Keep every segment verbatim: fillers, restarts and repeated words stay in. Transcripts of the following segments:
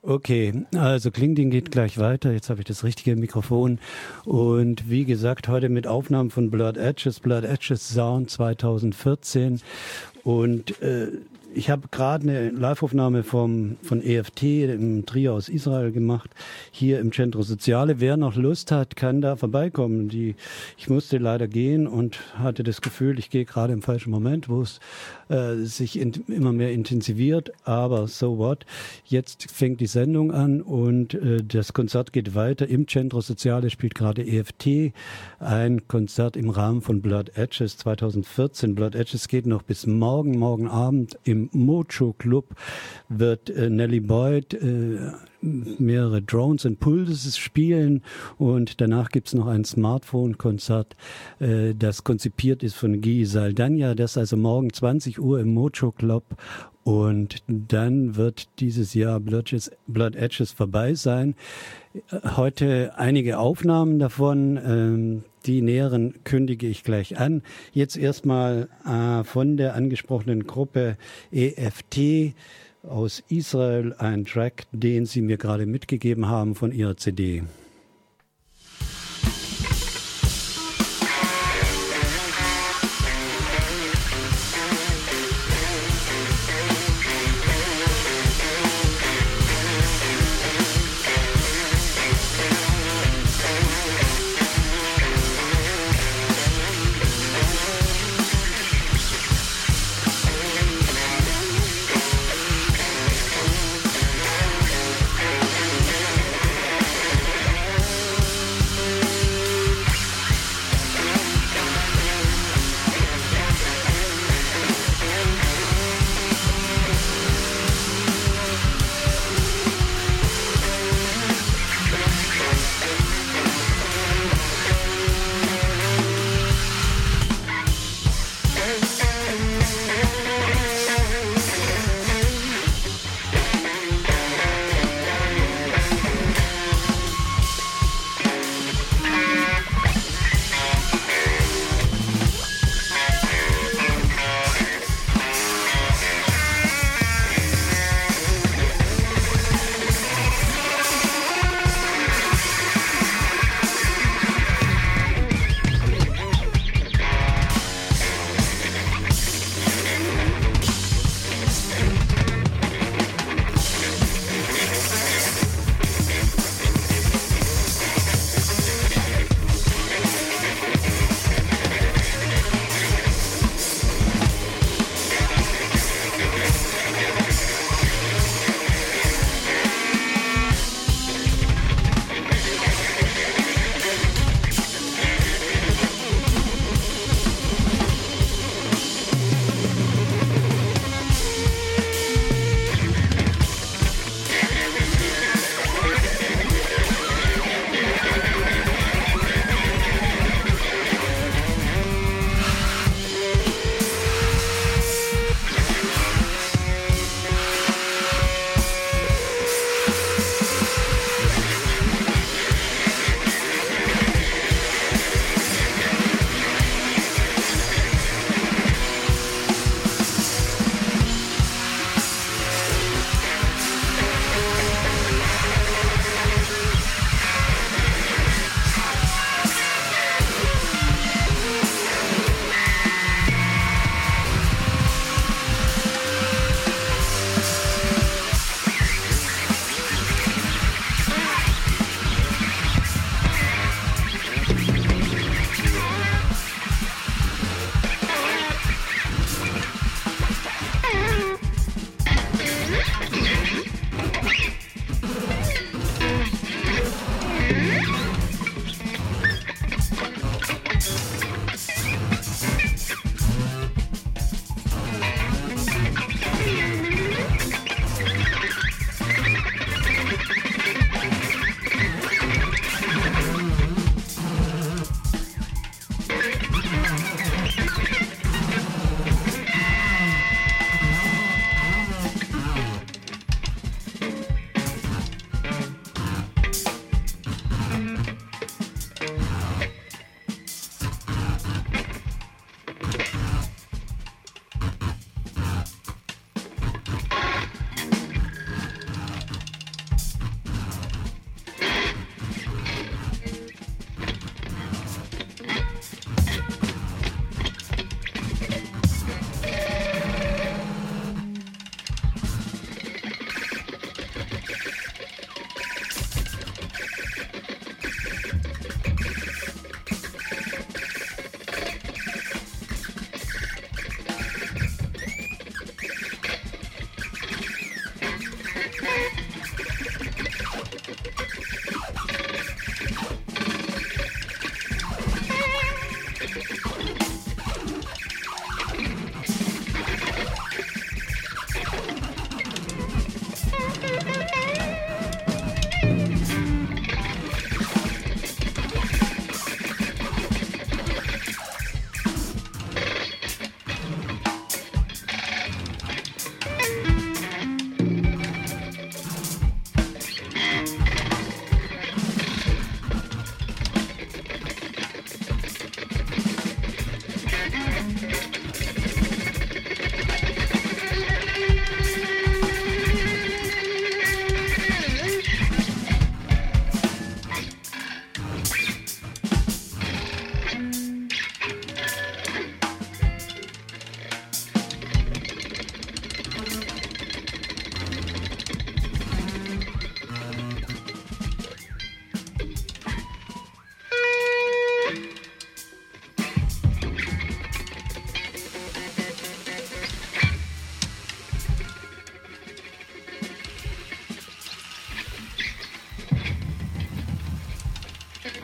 Okay, also Klingding geht gleich weiter. Jetzt habe ich das richtige Mikrofon. Und wie gesagt, heute mit Aufnahmen von Blurred Edges, Blurred Edges Sound zwanzig vierzehn. Und äh, ich habe gerade eine Live-Aufnahme vom, von E F T, im Trio aus Israel gemacht, hier im Centro Soziale. Wer noch Lust hat, kann da vorbeikommen. Die, ich musste leider gehen und hatte das Gefühl, ich gehe gerade im falschen Moment, wo es äh, sich in, immer mehr intensiviert. Aber so what? Jetzt fängt die Sendung an und äh, das Konzert geht weiter. Im Centro Soziale spielt gerade E F T ein Konzert im Rahmen von Blurred Edges zwanzig vierzehn. Blurred Edges geht noch bis morgen, morgen Abend im Mojo Club wird äh, Nelly Boyd äh, mehrere Drones and Pulses spielen und danach gibt's noch ein Smartphone-Konzert, äh, das konzipiert ist von Guy Saldana. Das ist also morgen zwanzig Uhr im Mojo Club. Und dann wird dieses Jahr Blurred Edges, Blurred Edges vorbei sein. Heute einige Aufnahmen davon, ähm, die näheren kündige ich gleich an. Jetzt erstmal äh, von der angesprochenen Gruppe E F T aus Israel ein Track, den sie mir gerade mitgegeben haben von ihrer C D.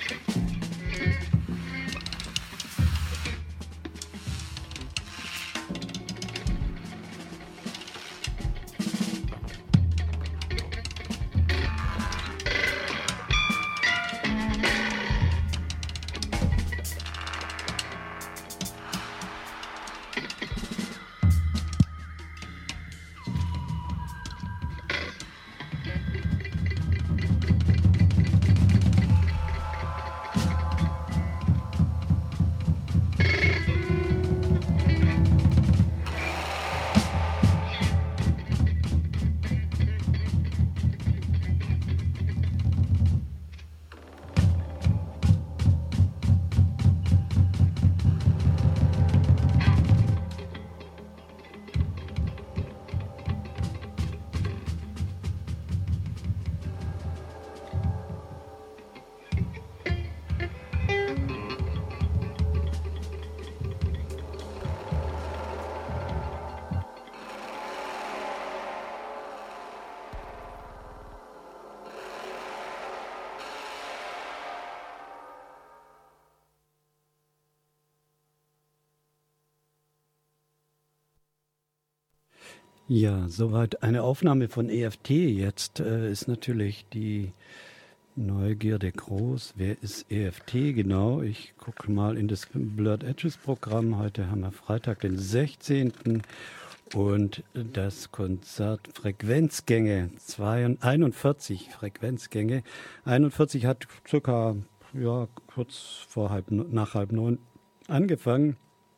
Ja, soweit eine Aufnahme von E F T. Jetzt äh, ist natürlich die Neugierde groß. Wer ist E F T genau? Ich gucke mal in das Blurred Edges Programm. Heute haben wir Freitag, den sechzehnten und das Konzert Frequenzgänge, einundvierzig Frequenzgänge. einundvierzig hat circa ja, kurz vor halb, nach halb neun angefangen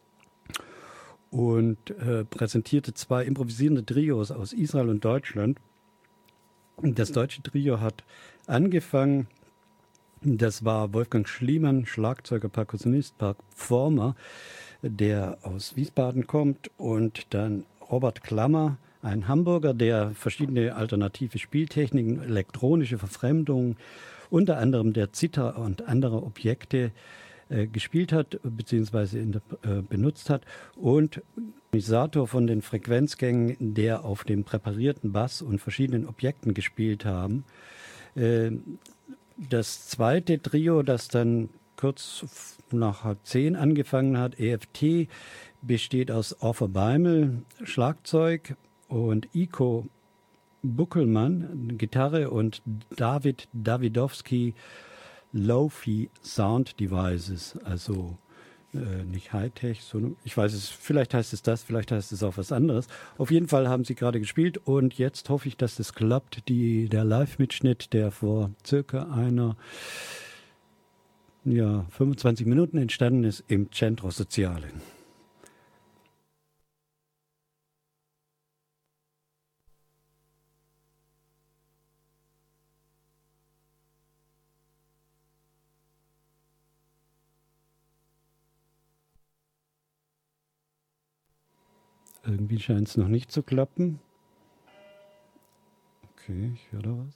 und äh, präsentierte zwei improvisierende Trios aus Israel und Deutschland. Das deutsche Trio hat angefangen, das war Wolfgang Schliemann, Schlagzeuger, Perkussionist, Performer, der aus Wiesbaden kommt, und dann Robert Klammer, ein Hamburger, der verschiedene alternative Spieltechniken, elektronische Verfremdung, unter anderem der Zither und andere Objekte äh, gespielt hat bzw. äh, benutzt hat, und Organisator von den Frequenzgängen, der auf dem präparierten Bass und verschiedenen Objekten gespielt haben. Äh, das zweite Trio, das dann kurz nach halb zehn angefangen hat, E F T, besteht aus Offer Beimel, Schlagzeug, und Iko Buckelmann, Gitarre, und David Davidowski, Lo-Fi Sound Devices, also äh, nicht Hightech, sondern ich weiß es, vielleicht heißt es das, vielleicht heißt es auch was anderes. Auf jeden Fall haben sie gerade gespielt und jetzt hoffe ich, dass das klappt. Die, der Live-Mitschnitt, der vor circa einer, ja, fünfundzwanzig Minuten entstanden ist im Centro Soziale. Irgendwie scheint es noch nicht zu klappen. Okay, ich höre da was.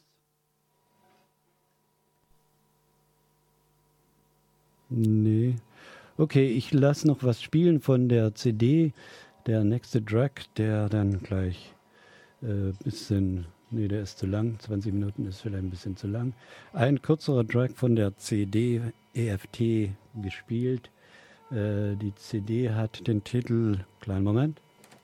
Nee. Okay, ich lasse noch was spielen von der C D. Der nächste Track, der dann gleich ein äh, bisschen, nee, der ist zu lang. zwanzig Minuten ist vielleicht ein bisschen zu lang. Ein kürzerer Track von der C D E F T gespielt. Äh, die C D hat den Titel, kleinen Moment.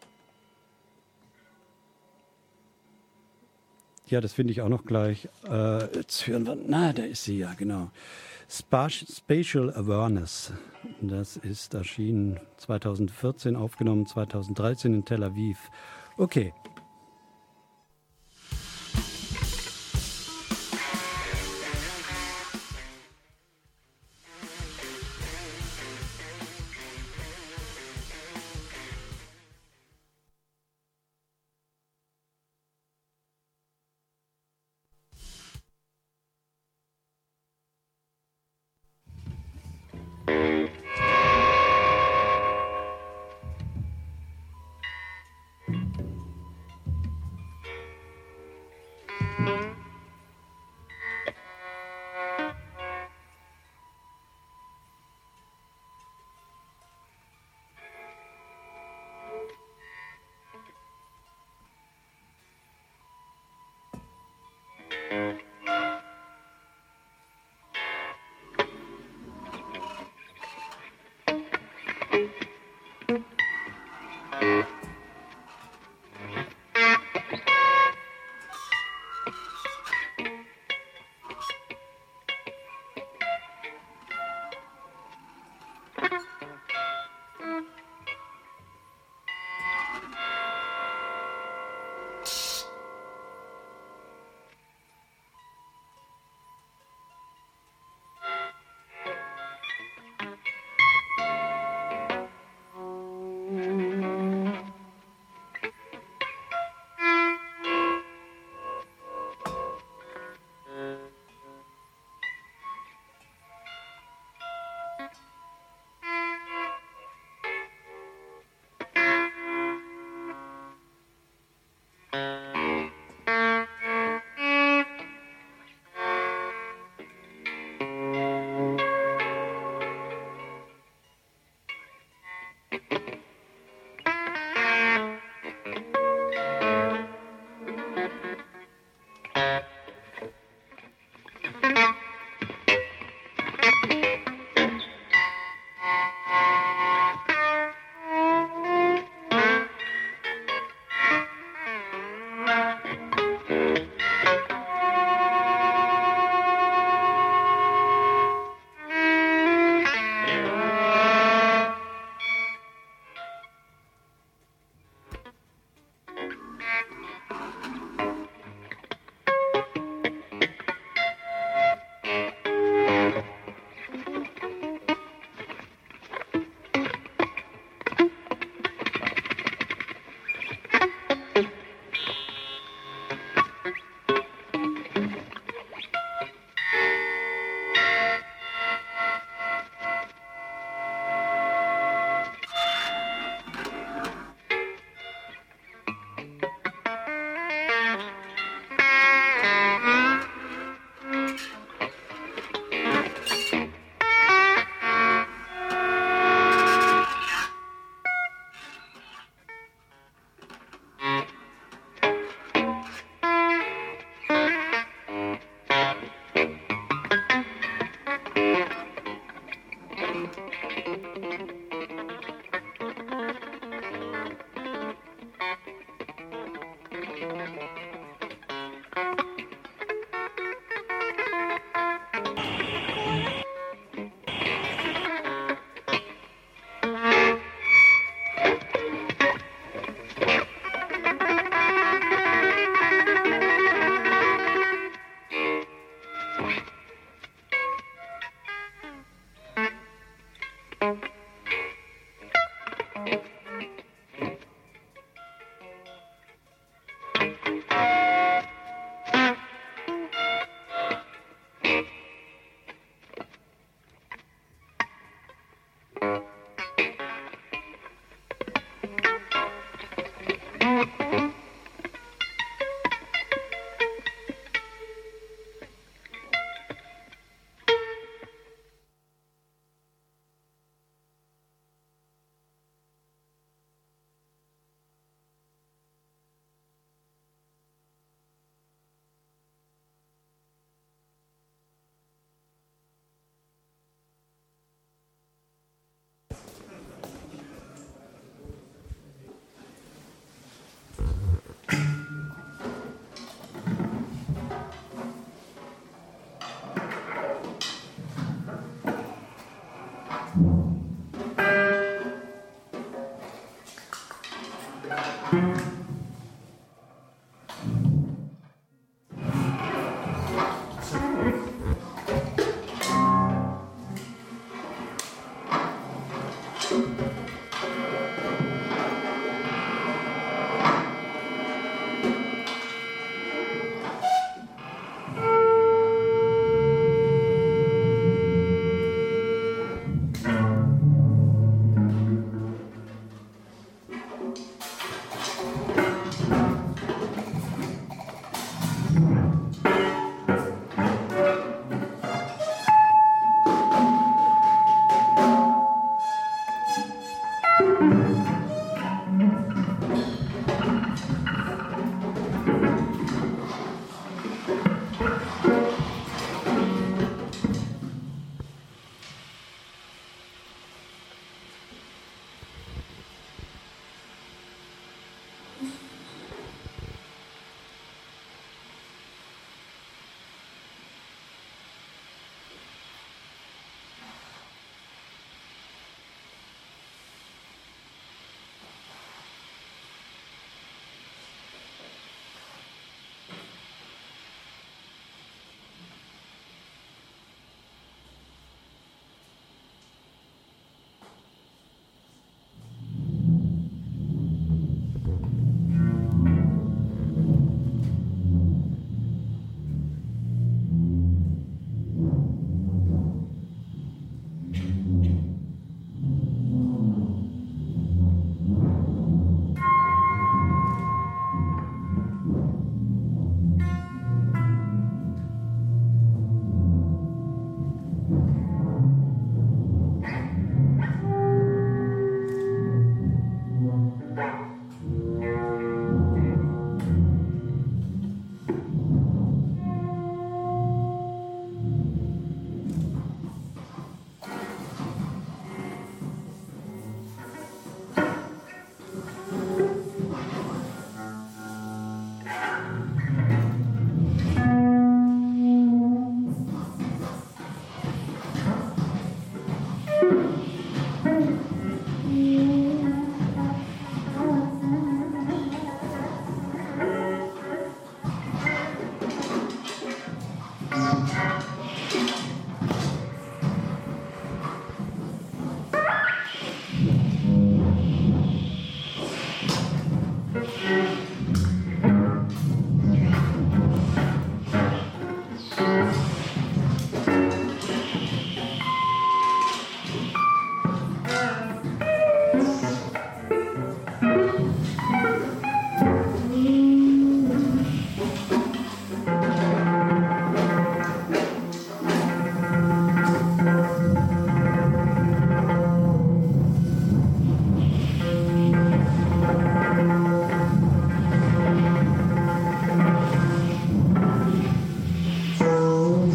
Ja, das finde ich auch noch gleich. Äh, jetzt hören wir, na, da ist sie ja, genau. Spatial Awareness. Das ist erschienen zweitausendvierzehn, aufgenommen zweitausenddreizehn in Tel Aviv. Okay. Thank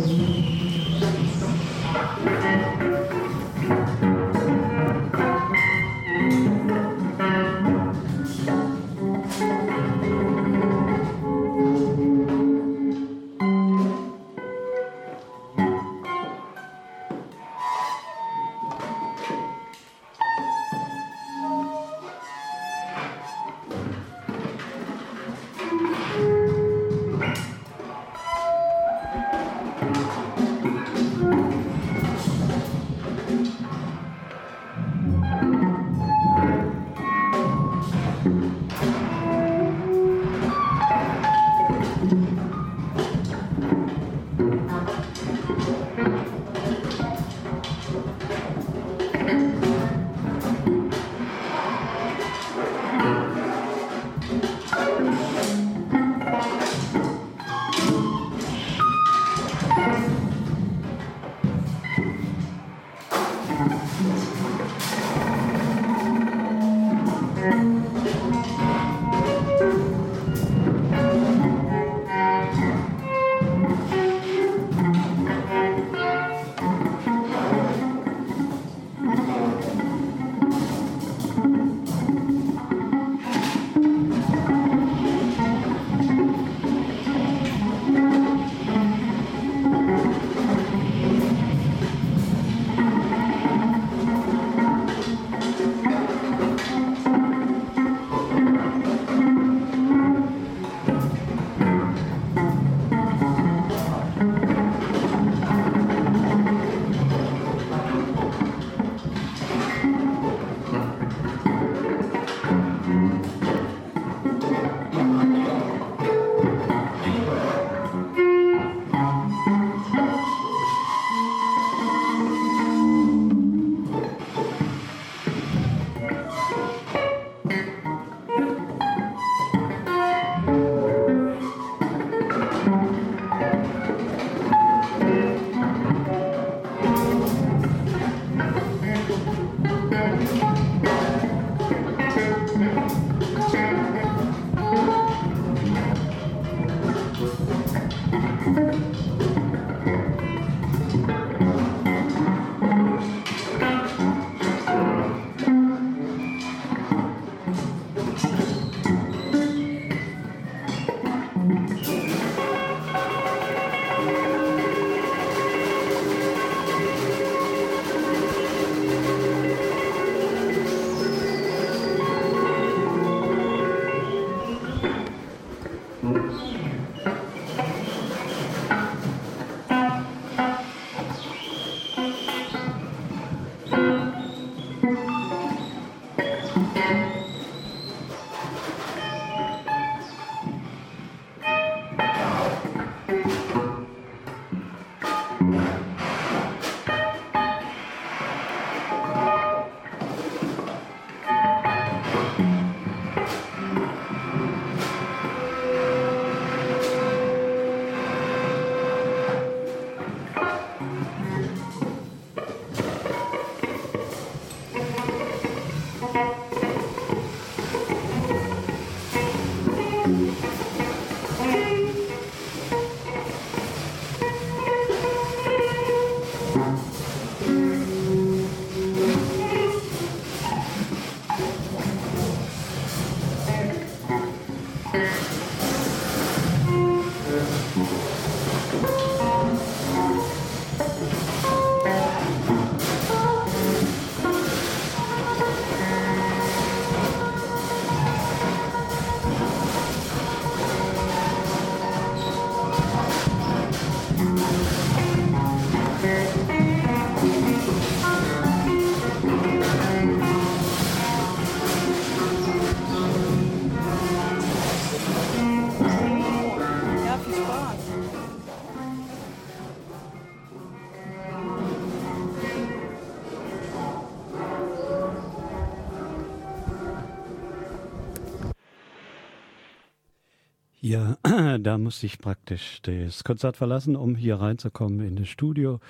Ja, da musste ich praktisch das Konzert verlassen, um hier reinzukommen in das Studio.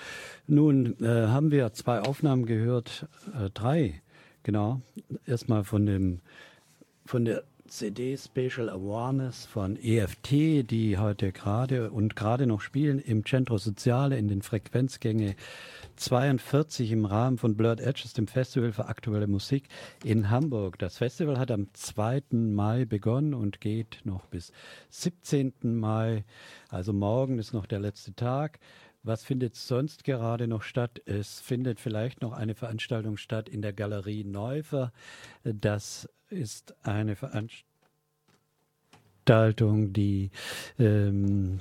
Nun äh, haben wir zwei Aufnahmen gehört, äh, drei, genau. Erstmal von dem von der C D Spatial Awareness von E F T, die heute gerade und gerade noch spielen im Centro Soziale in den Frequenzgänge zweiundvierzig im Rahmen von Blurred Edges, dem Festival für aktuelle Musik in Hamburg. Das Festival hat am zweiten Mai begonnen und geht noch bis siebzehnten Mai. Also morgen ist noch der letzte Tag. Was findet sonst gerade noch statt? Es findet vielleicht noch eine Veranstaltung statt in der Galerie Neufer. Das ist eine Veranstaltung, die ähm,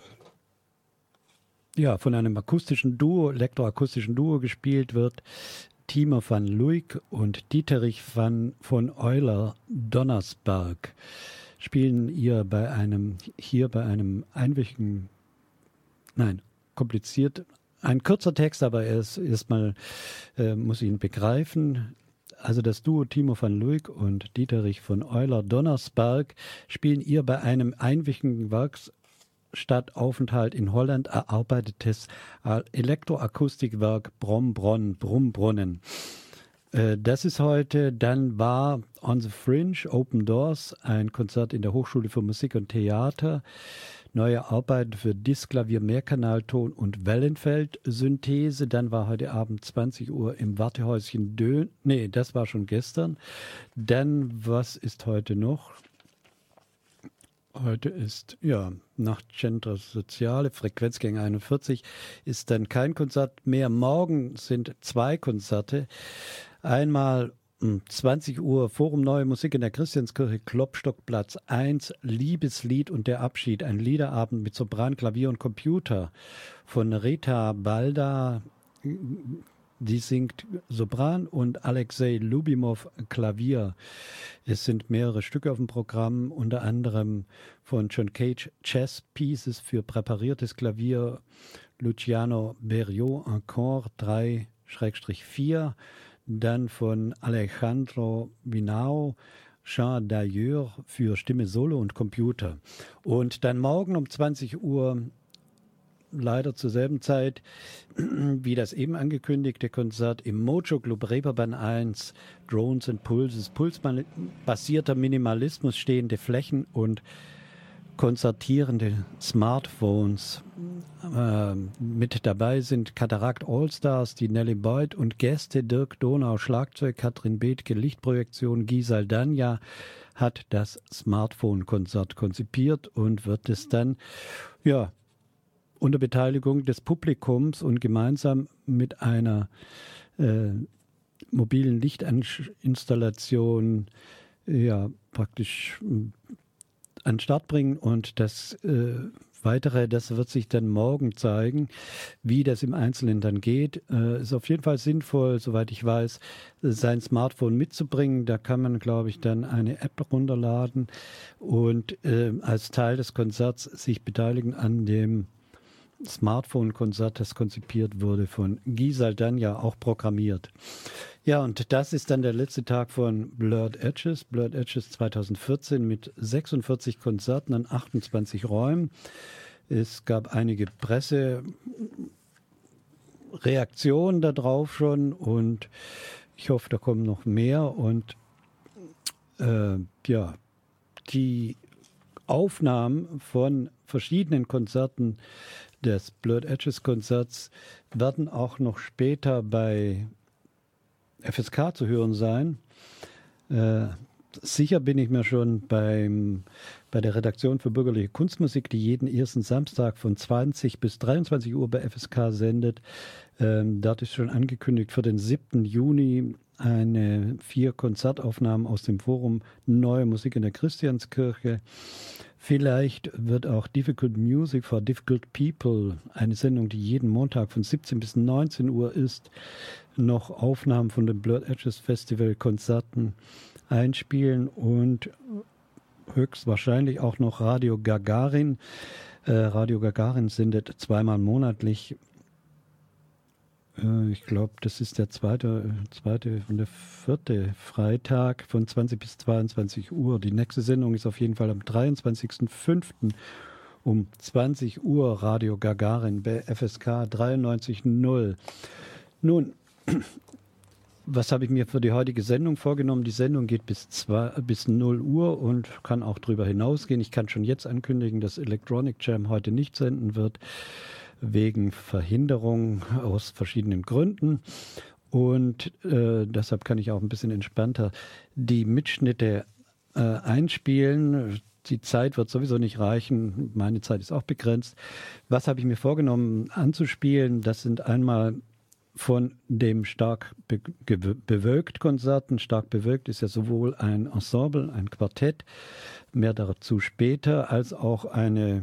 ja, von einem akustischen Duo, elektroakustischen Duo gespielt wird. Timo van Luik und Dieterich van von Euler Donnersberg spielen ihr bei einem, hier bei einem einwöchigen, nein, kompliziert, ein kurzer Text, aber er ist erstmal, äh, muss ihn begreifen. Also das Duo Timo van Luik und Dieterich von Euler Donnersberg spielen ihr bei einem einwöchigen Werks Stadtaufenthalt in Holland erarbeitetes Elektroakustikwerk Brombronn, Brumbrunnen. Äh, das ist heute, dann war On the Fringe, Open Doors, ein Konzert in der Hochschule für Musik und Theater, neue Arbeiten für Diskklavier, Mehrkanalton und Wellenfeldsynthese. Dann war heute Abend zwanzig Uhr im Wartehäuschen Dön, nee, das war schon gestern. Dann, was ist heute noch? Heute ist, ja, nach Centro Soziale, Frequenzgänge einundvierzig, ist dann kein Konzert mehr. Morgen sind zwei Konzerte. Einmal um zwanzig Uhr Forum Neue Musik in der Christianskirche, Klopstockplatz eins, Liebeslied und der Abschied. Ein Liederabend mit Sopran, Klavier und Computer von Rita Balda. Die singt Sopran und Alexei Lubimov Klavier. Es sind mehrere Stücke auf dem Programm, unter anderem von John Cage Chess Pieces für präpariertes Klavier, Luciano Berio Encore drei vier, dann von Alejandro Vinao Chant d'ailleurs für Stimme, Solo und Computer. Und dann morgen um zwanzig Uhr leider zur selben Zeit wie das eben angekündigte Konzert im Mojo Club Reeperbahn eins, Drones and Pulses, pulsbasierter Minimalismus, stehende Flächen und konzertierende Smartphones. Äh, mit dabei sind Katarakt Allstars, die Nelly Boyd und Gäste, Dirk Donau Schlagzeug, Katrin Bethke Lichtprojektion, Guy Saldana hat das Smartphone-Konzert konzipiert und wird es dann ja unter Beteiligung des Publikums und gemeinsam mit einer äh, mobilen Lichtinstallation ja praktisch an den Start bringen. Und das äh, Weitere, das wird sich dann morgen zeigen, wie das im Einzelnen dann geht. Äh, ist auf jeden Fall sinnvoll, soweit ich weiß, sein Smartphone mitzubringen. Da kann man, glaube ich, dann eine App runterladen und äh, als Teil des Konzerts sich beteiligen an dem Smartphone-Konzert, das konzipiert wurde von Guy Saldana, auch programmiert. Ja, und das ist dann der letzte Tag von Blurred Edges. Blurred Edges zwanzig vierzehn mit sechsundvierzig Konzerten an achtundzwanzig Räumen. Es gab einige Pressereaktionen darauf schon und ich hoffe, da kommen noch mehr. Und äh, ja, die Aufnahmen von verschiedenen Konzerten des Blurred Edges Konzerts werden auch noch später bei F S K zu hören sein. Äh, sicher bin ich mir schon beim, bei der Redaktion für bürgerliche Kunstmusik, die jeden ersten Samstag von zwanzig bis dreiundzwanzig Uhr bei F S K sendet. Ähm, dort ist schon angekündigt für den siebten Juni eine vier Konzertaufnahmen aus dem Forum Neue Musik in der Christianskirche. Vielleicht wird auch Difficult Music for Difficult People, eine Sendung, die jeden Montag von siebzehn bis neunzehn Uhr ist, noch Aufnahmen von dem Blurred Edges Festival Konzerten einspielen und höchstwahrscheinlich auch noch Radio Gagarin. Äh, Radio Gagarin sendet zweimal monatlich. Äh, ich glaube, das ist der zweite, zweite und der vierte Freitag von zwanzig bis zweiundzwanzig Uhr. Die nächste Sendung ist auf jeden Fall am dreiundzwanzigsten fünften um zwanzig Uhr Radio Gagarin bei F S K dreiundneunzig null. Nun, was habe ich mir für die heutige Sendung vorgenommen? Die Sendung geht bis, zwei, bis null Uhr und kann auch darüber hinausgehen. Ich kann schon jetzt ankündigen, dass Electronic Jam heute nicht senden wird, wegen Verhinderung aus verschiedenen Gründen. Und äh, deshalb kann ich auch ein bisschen entspannter die Mitschnitte äh, einspielen. Die Zeit wird sowieso nicht reichen. Meine Zeit ist auch begrenzt. Was habe ich mir vorgenommen anzuspielen? Das sind einmal von dem stark be- ge- bewölkt Konzerten. Stark bewölkt ist ja sowohl ein Ensemble, ein Quartett, mehr dazu später, als auch eine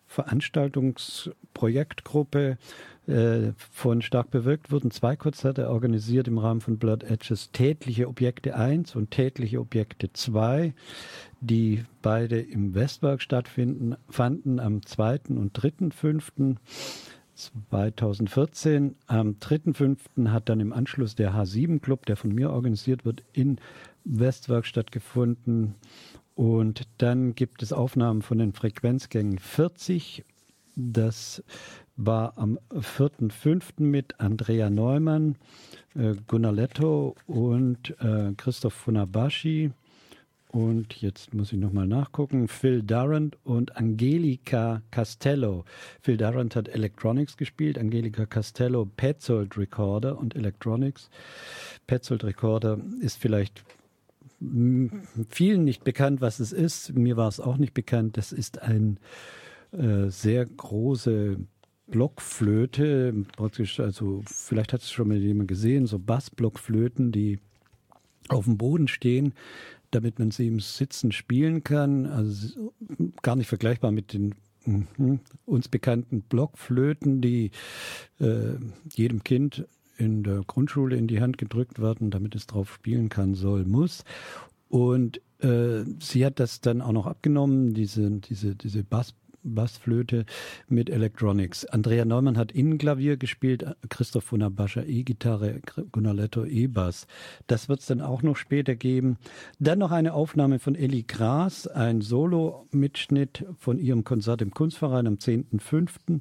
Veranstaltungsprojektgruppe. Äh, von Stark bewölkt wurden zwei Konzerte organisiert im Rahmen von Blurred Edges, Tätliche Objekte eins und Tätliche Objekte zwei, die beide im Westwerk stattfinden, fanden am zweiten und dritten fünften zweitausendvierzehn. Am dritten fünften hat dann im Anschluss der H sieben Club, der von mir organisiert wird, in Westwerk stattgefunden. Und dann gibt es Aufnahmen von den Frequenzgängen vierzig. Das war am vierten fünften mit Andrea Neumann, äh, Gunnar Letto und äh, Christoph Funabashi. Und jetzt muss ich nochmal nachgucken. Phil Durrant und Angelika Castello. Phil Durrant hat Electronics gespielt, Angelika Castello Petzold Recorder und Electronics. Petzold Recorder ist vielleicht vielen nicht bekannt, was es ist. Mir war es auch nicht bekannt. Das ist ein äh, sehr große Blockflöte, praktisch, also vielleicht hat es schon mal jemand gesehen, so Bassblockflöten, die auf dem Boden stehen, damit man sie im Sitzen spielen kann. Also gar nicht vergleichbar mit den mm, uns bekannten Blockflöten, die äh, jedem Kind in der Grundschule in die Hand gedrückt werden, damit es drauf spielen kann, soll, muss. Und äh, sie hat das dann auch noch abgenommen, diese, diese, diese Bass Bassflöte mit Electronics. Andrea Neumann hat Innenklavier gespielt, Christoph Funabashi E-Gitarre, Gunnar Letto E-Bass. Das wird es dann auch noch später geben. Dann noch eine Aufnahme von Elli Gras, ein Solo-Mitschnitt von ihrem Konzert im Kunstverein am zehnten fünften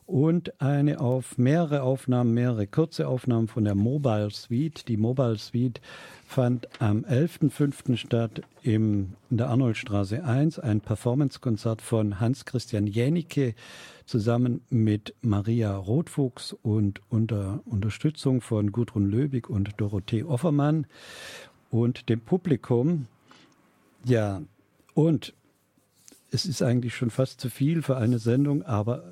und eine auf mehrere Aufnahmen, mehrere kurze Aufnahmen von der Mobile Suite. Die Mobile Suite fand am elften fünften statt im, in der Arnoldstraße eins, ein Performancekonzert von Hans-Christian Jänicke zusammen mit Maria Rothfuchs und unter Unterstützung von Gudrun Löbig und Dorothee Offermann und dem Publikum. Ja, und es ist eigentlich schon fast zu viel für eine Sendung, aber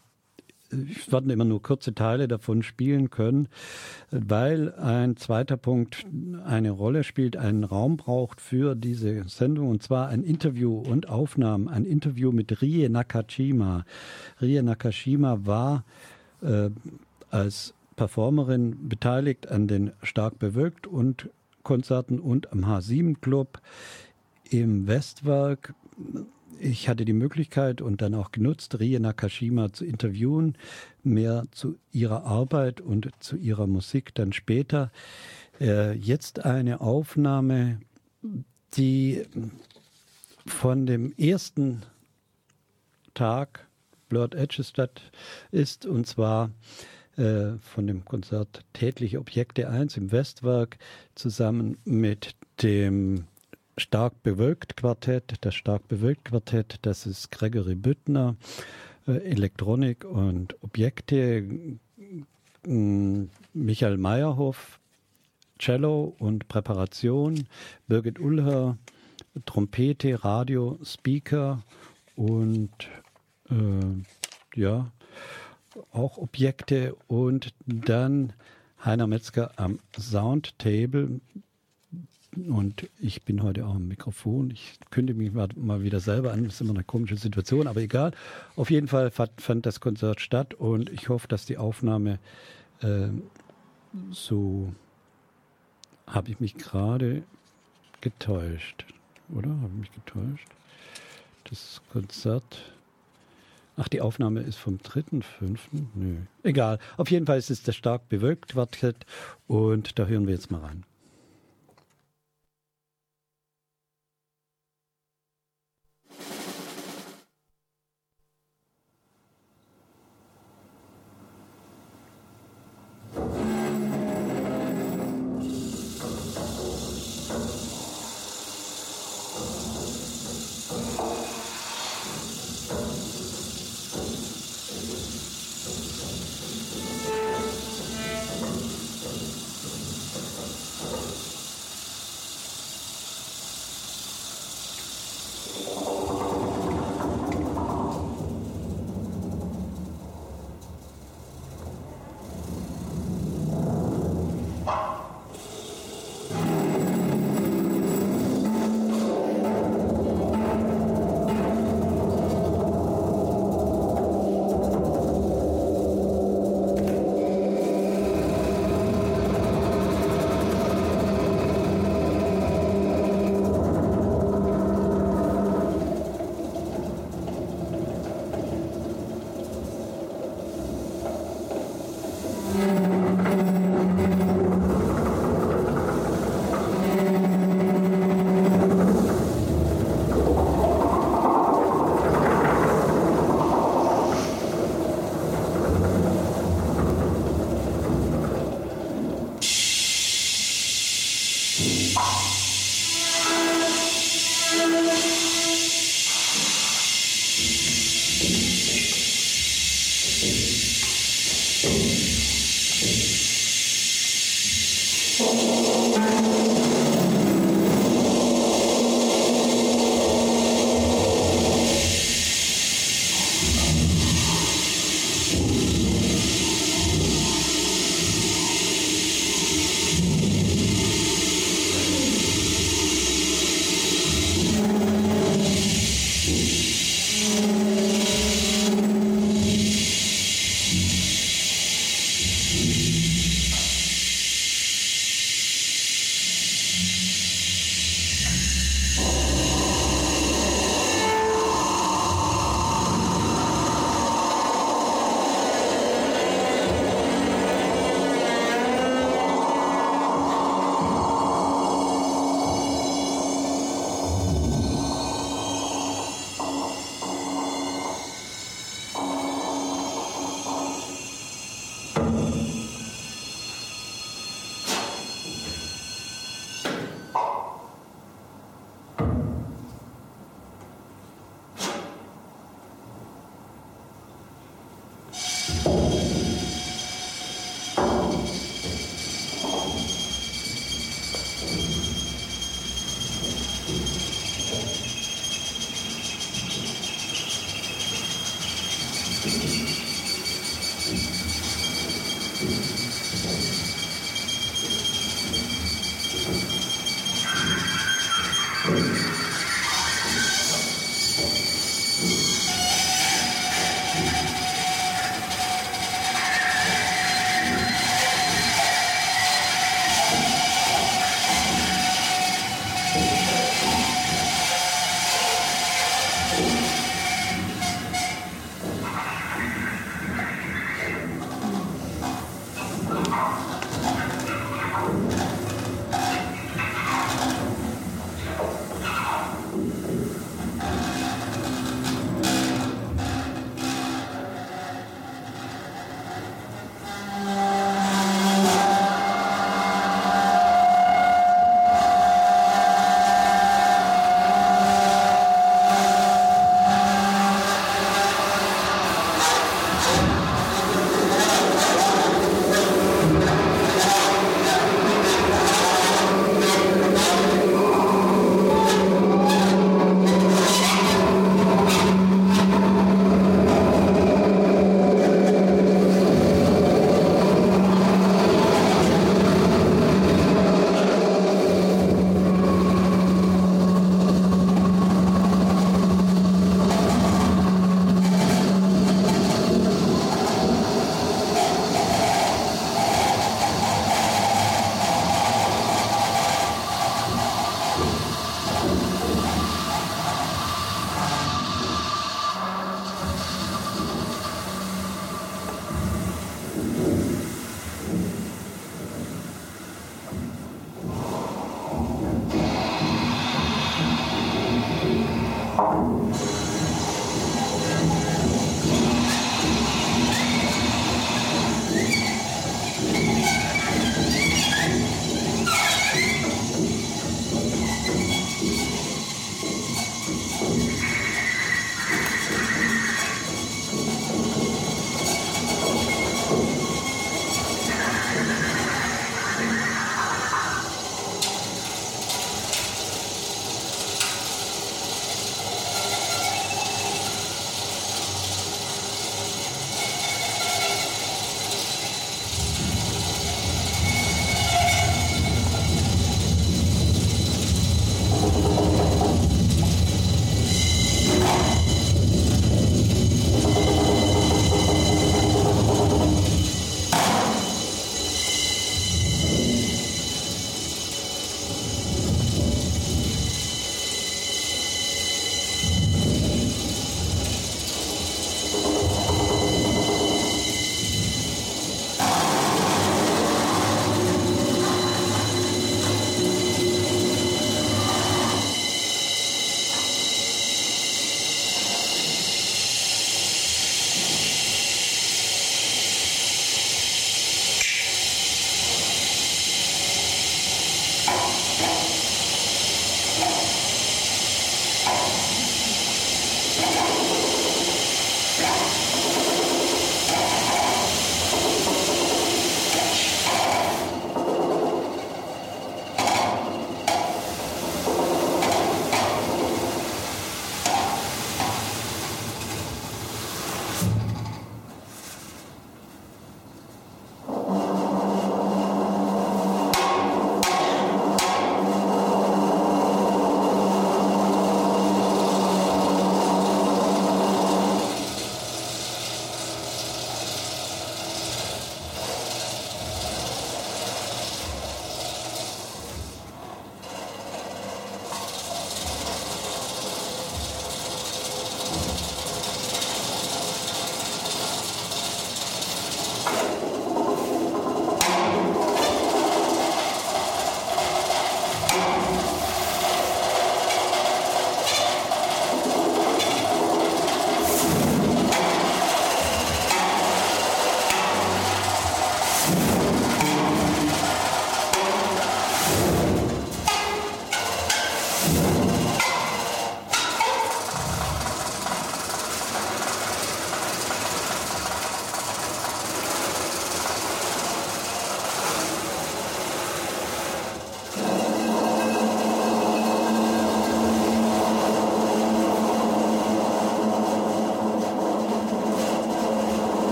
ich werde immer nur kurze Teile davon spielen können, weil ein zweiter Punkt eine Rolle spielt, einen Raum braucht für diese Sendung, und zwar ein Interview und Aufnahmen, ein Interview mit Rie Nakashima. Rie Nakashima war äh, als Performerin beteiligt an den Stark bewölkt und Konzerten und am H sieben Club im Westwerk. Ich hatte die Möglichkeit und dann auch genutzt, Rie Nakashima zu interviewen, mehr zu ihrer Arbeit und zu ihrer Musik dann später. Äh, jetzt eine Aufnahme, die von dem ersten Tag Blurred Edges statt ist, und zwar äh, von dem Konzert Tätliche Objekte eins im Westwerk zusammen mit dem Stark bewölkt Quartett. Das Stark bewölkt Quartett, das ist Gregory Büttner, äh, Elektronik und Objekte, äh, Michael Meyerhoff, Cello und Präparation, Birgit Ullher, Trompete, Radio, Speaker und äh, ja, auch Objekte, und dann Heiner Metzger am Soundtable. Und ich bin heute auch am Mikrofon. Ich kündige mich mal, mal wieder selber an. Das ist immer eine komische Situation, aber egal. Auf jeden Fall fand, fand das Konzert statt, und ich hoffe, dass die Aufnahme äh, so, habe ich mich gerade getäuscht, oder? Habe ich mich getäuscht? Das Konzert, ach, die Aufnahme ist vom dritten fünften Nö, egal. Auf jeden Fall ist es das Stark bewölkt Quartett, und da hören wir jetzt mal rein.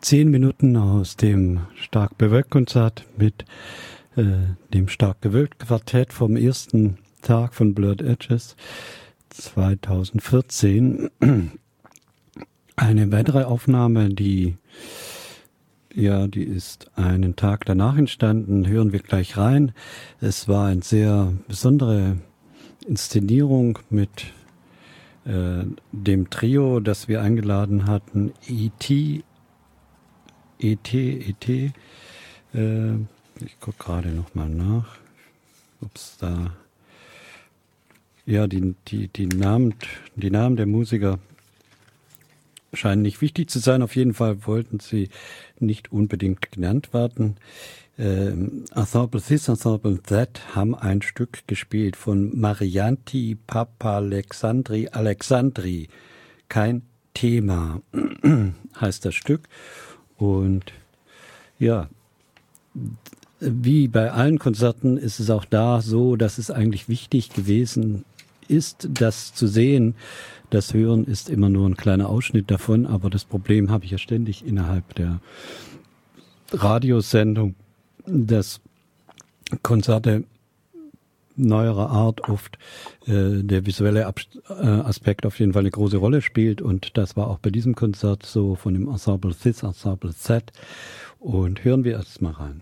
zehn Minuten aus dem Stark bewölkt Konzert mit äh, dem Stark gewölbt Quartett vom ersten Tag von Blurred Edges zweitausendvierzehn. Eine weitere Aufnahme, die ja, die ist einen Tag danach entstanden, hören wir gleich rein. Es war eine sehr besondere Inszenierung mit äh, dem Trio, das wir eingeladen hatten, E T, E T, E T. Äh, ich gucke gerade nochmal nach, ob es da, ja, die, die, die, Namen, die Namen der Musiker scheinen nicht wichtig zu sein. Auf jeden Fall wollten sie nicht unbedingt genannt werden. Ähm, Ensemble This, Ensemble That haben ein Stück gespielt von Marianti Papalexandri Alexandri. Kein Thema heißt das Stück. Und ja, wie bei allen Konzerten ist es auch da so, dass es eigentlich wichtig gewesen ist, das zu sehen. Das Hören ist immer nur ein kleiner Ausschnitt davon, aber das Problem habe ich ja ständig innerhalb der Radiosendung, dass Konzerte neuerer Art oft äh, der visuelle Ab- äh, Aspekt auf jeden Fall eine große Rolle spielt, und das war auch bei diesem Konzert so, von dem Ensemble This, Ensemble That. Und hören wir erst mal rein.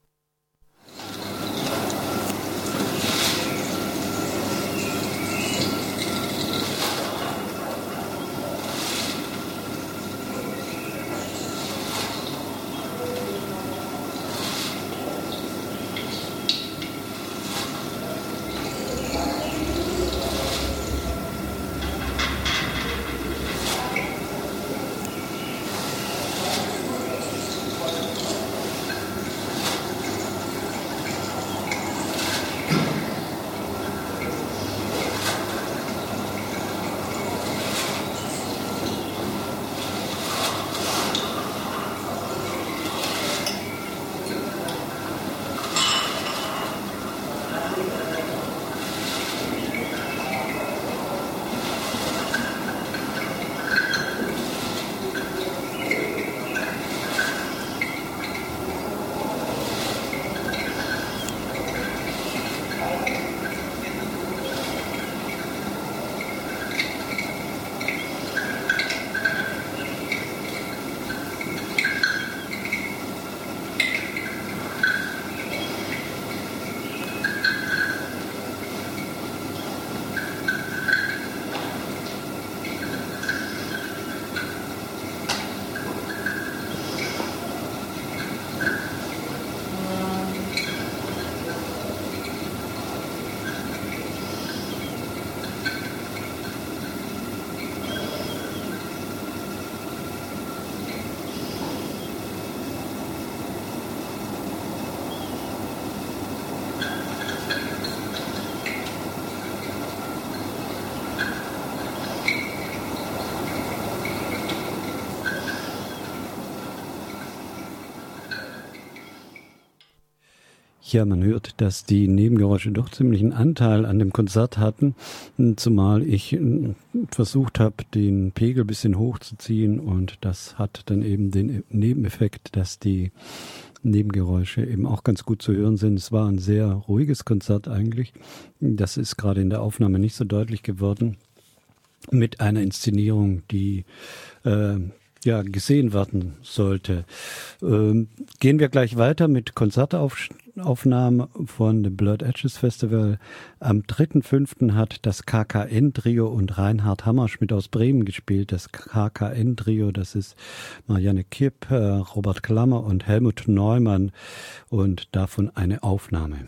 Ja, man hört, dass die Nebengeräusche doch ziemlichen Anteil an dem Konzert hatten, zumal ich versucht habe, den Pegel ein bisschen hochzuziehen, und das hat dann eben den Nebeneffekt, dass die Nebengeräusche eben auch ganz gut zu hören sind. Es war ein sehr ruhiges Konzert eigentlich. Das ist gerade in der Aufnahme nicht so deutlich geworden, mit einer Inszenierung, die äh, ja gesehen werden sollte. Ähm, gehen wir gleich weiter mit Konzertaufnahmen von dem Blurred Edges Festival. Am dritten fünften hat das K K N-Trio und Reinhard Hammerschmidt aus Bremen gespielt. Das K K N-Trio, das ist Marianne Kipp, äh, Robert Klammer und Helmut Neumann, und davon eine Aufnahme.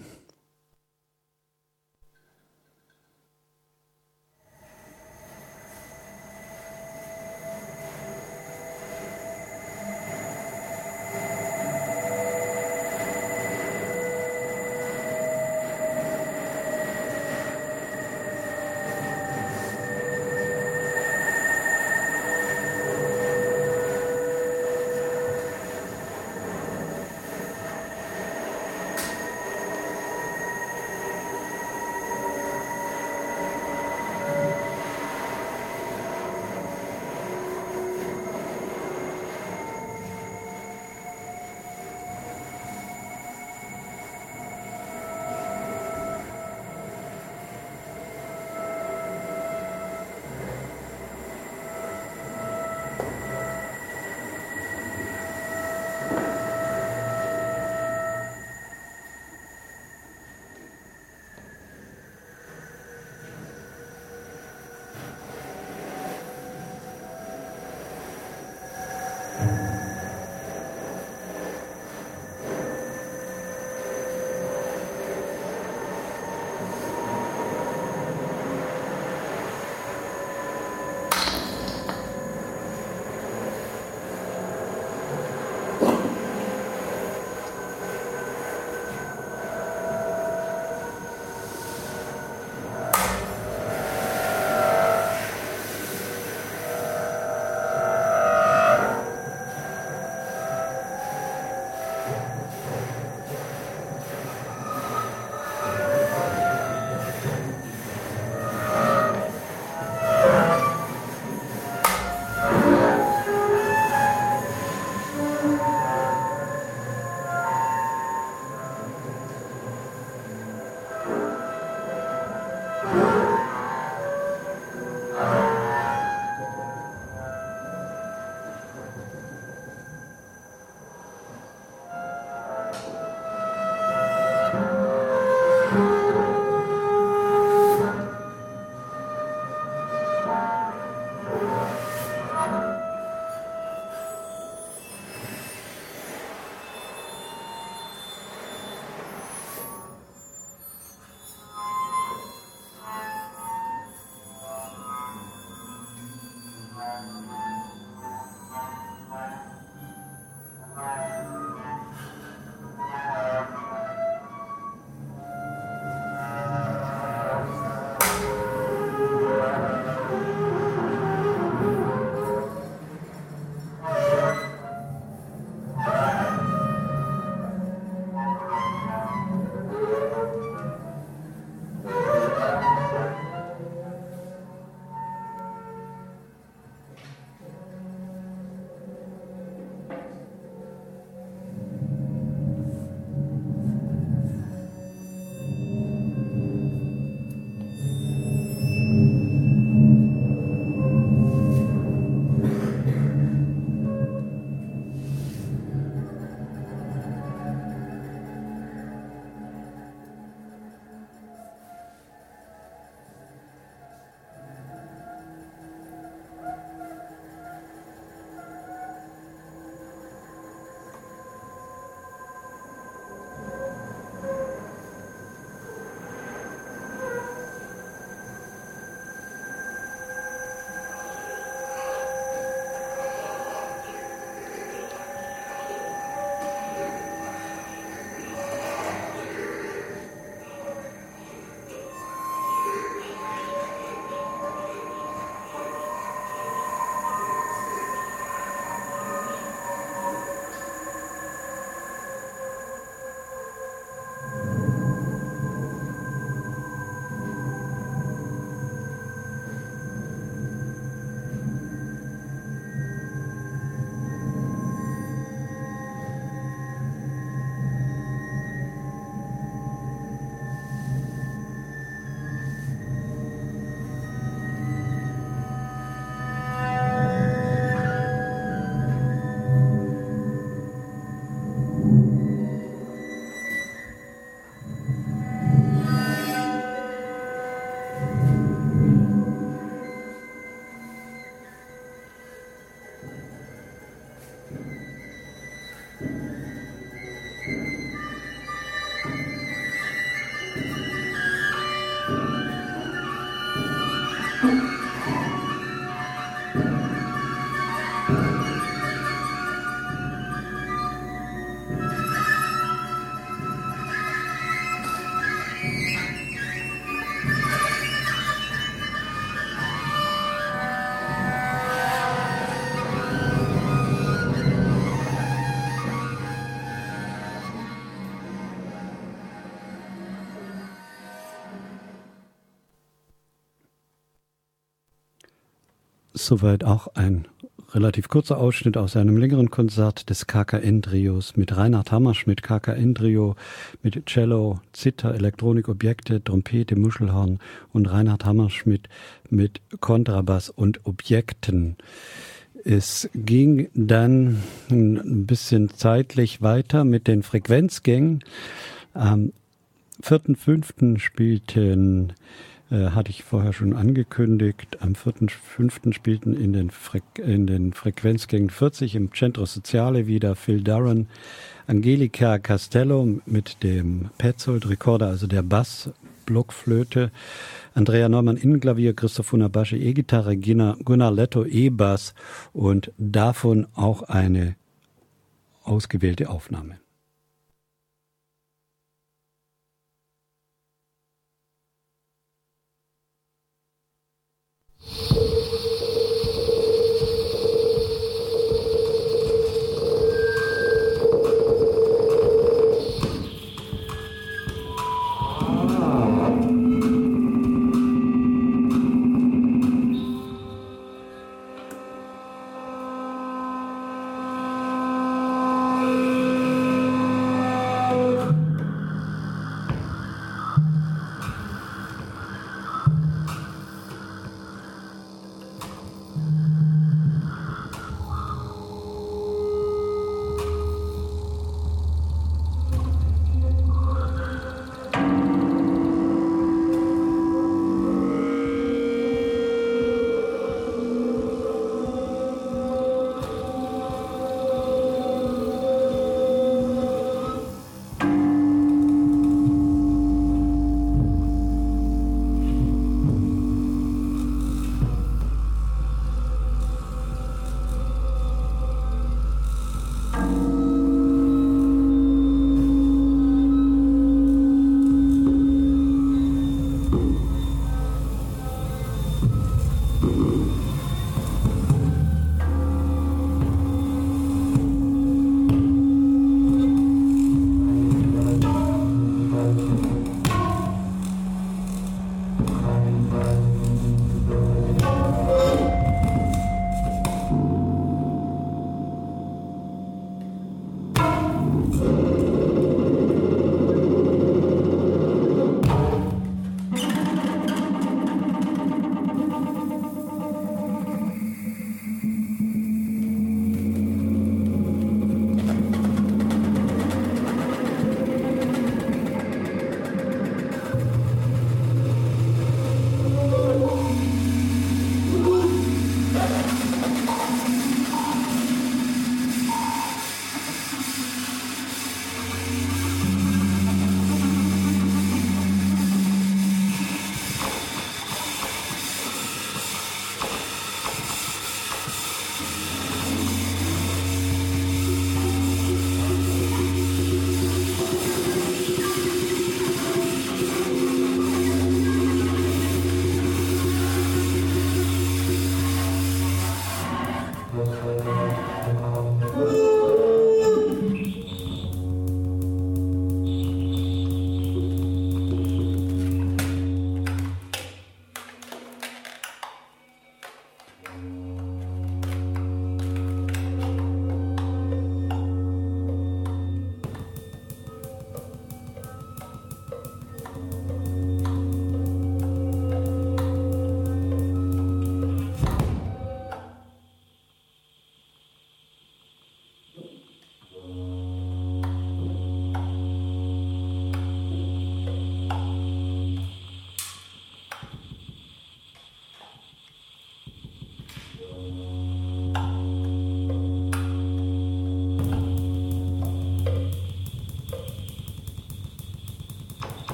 soweit auch ein relativ kurzer Ausschnitt aus einem längeren Konzert des K K N-Trios mit Reinhard Hammerschmidt, K K N-Trio mit Cello, Zither, Elektronikobjekte, Trompete, Muschelhorn und Reinhard Hammerschmidt mit Kontrabass und Objekten. Es ging dann ein bisschen zeitlich weiter mit den Frequenzgängen. Am vierten fünften spielten hatte ich vorher schon angekündigt. Am vierten fünften spielten in den, Fre- in den Frequenzgängen vierzig im Centro Sociale wieder Phil Duran, Angelica Castello mit dem Petzold Recorder, also der Bass, Blockflöte, Andrea Neumann Innenklavier, Christoph Funabaschi E-Gitarre, Gunnar, Gunnar Letto E-Bass und davon auch eine ausgewählte Aufnahme.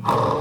Thank